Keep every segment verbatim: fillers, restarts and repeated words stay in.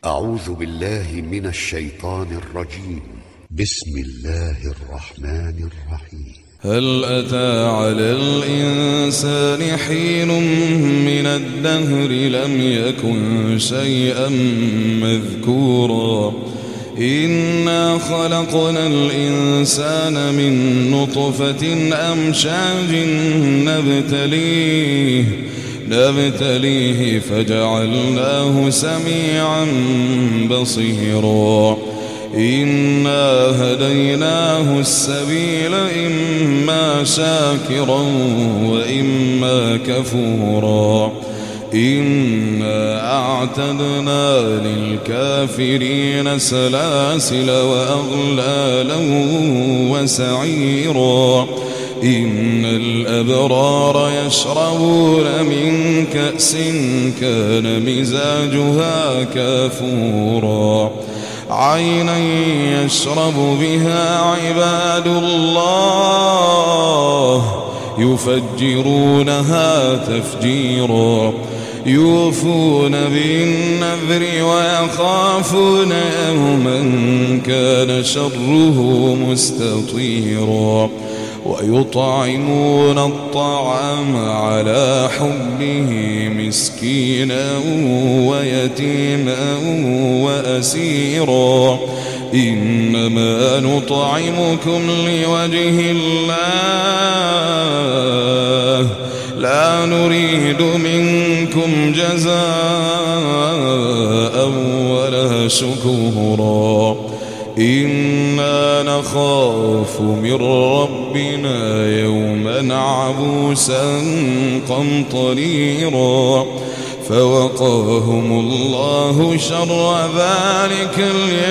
أعوذ بالله من الشيطان الرجيم. بسم الله الرحمن الرحيم. هل أتى على الإنسان حين من الدهر لم يكن شيئا مذكورا إنا خلقنا الإنسان من نطفة أمشاج نبتليه نبتليه فجعلناه سميعا بصيرا إنا هديناه السبيل إما شاكرا وإما كفورا إنا أعتدنا للكافرين سلاسل وأغلالا وسعيرا إن الأبرار يشربون من كأس كان مزاجها كافورا عينا يشرب بها عباد الله يفجرونها تفجيرا يوفون بالنذر ويخافون يوما كان شره مستطيرا ويطعمون الطعام على حبه مسكينا ويتيما وأسيرا إنما نطعمكم لوجه الله لا نريد منكم جزاء ولا شكورا إنا نخاف من ربنا يوما عبوسا قمطريرا فوقاهم الله شر ذلك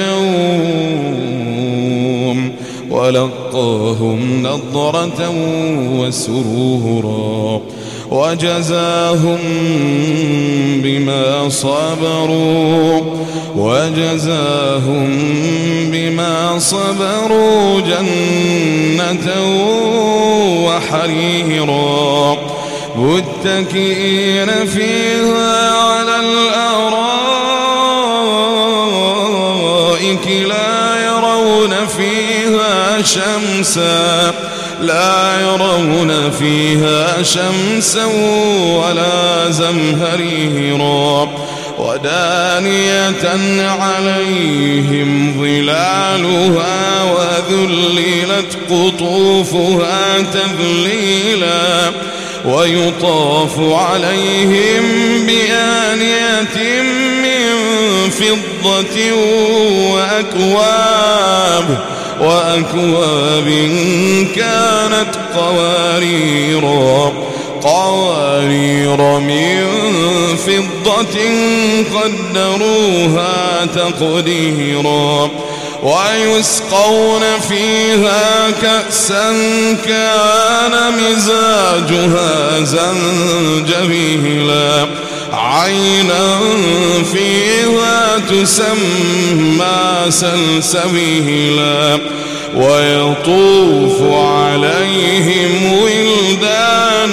اليوم ولقاهم نضرة وسرورا وجزاهم بما صبروا وجزاهم بما صبروا جنة وحريرا متكئين فيها على الأرائك لا يرون فيها شمسا لا يرون فيها شمسا ولا زمهريرا ودانية عليهم ظلالها وذللت قطوفها تذليلا ويطاف عليهم بآنية من فضة وأكواب وأكواب كانت قواريرا قوارير من فضة قدروها تقديرا ويسقون فيها كأسا كان مزاجها زنجبيلا عينا فيها تسمى سلسبيلا ويطوف عليهم ولدان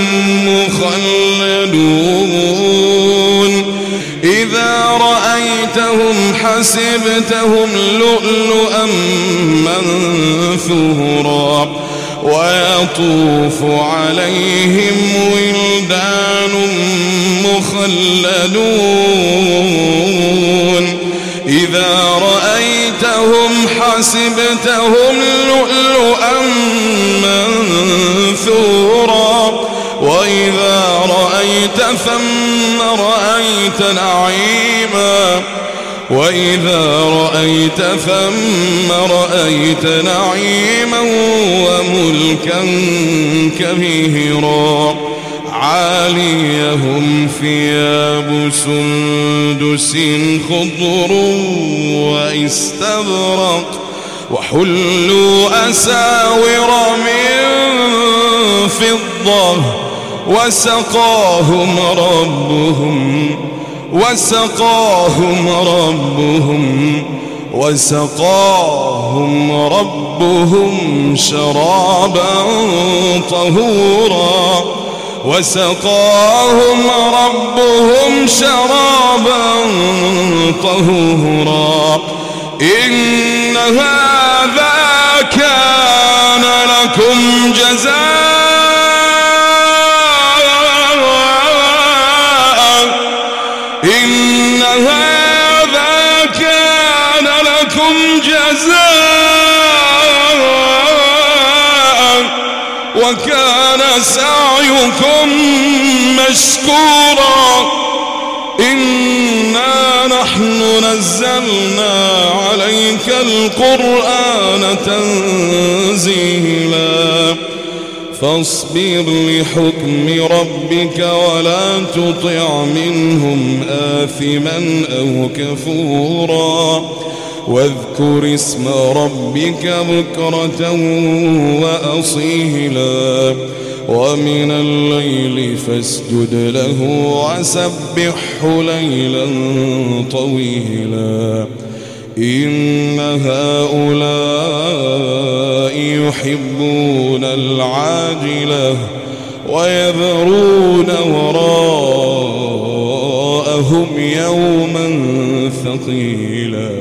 مخلدون إذا رأيتهم حسبتهم لؤلؤا منثورا ويطوف عليهم ولدان مخلدون إذا رأيتهم حسبتهم لؤلؤا منثورا وإذا رأيت ثم رأيت نعيما وإذا رأيت ثم رأيت نعيما وملكا كبيرا عاليهم ثياب سندس خضر واستبرق وحلوا أساور من فضة وسقاهم ربهم وسقاهم ربهم وسقاهم ربهم شرابا طهورا وسقاهم ربهم شرابا طهورا إن هذا كان لكم جزاء إن هذا كان لكم جزاء وكان سعيكم مشكورا إنا نحن نزلنا عليك القرآن تنزيلا فاصبر لحكم ربك ولا تطع منهم آثما أو كفورا واذكر اسم ربك بكرة وأصيلا ومن الليل فاسجد له وسبحه ليلا طويلا إن هؤلاء يحبون العاجلة ويذرون وراءهم يوما ثقيلا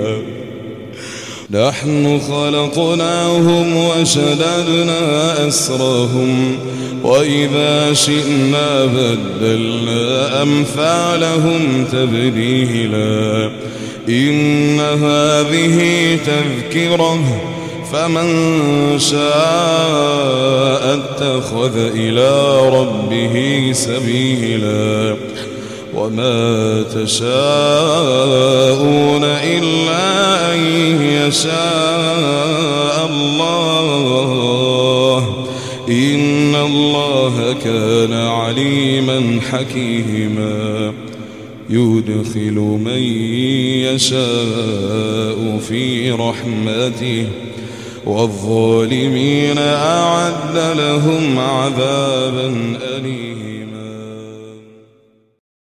نحن خلقناهم وشددنا أسرهم وإذا شئنا بدلنا أمثالهم تبديلا إن هذه تذكرة فمن شاء اتخذ إلى ربه سبيلا وما تشاءون إلا أن يشاء الله إن الله كان عليما حكيما يدخل من يشاء في رحمته والظالمين أعد لهم عذابا أليما.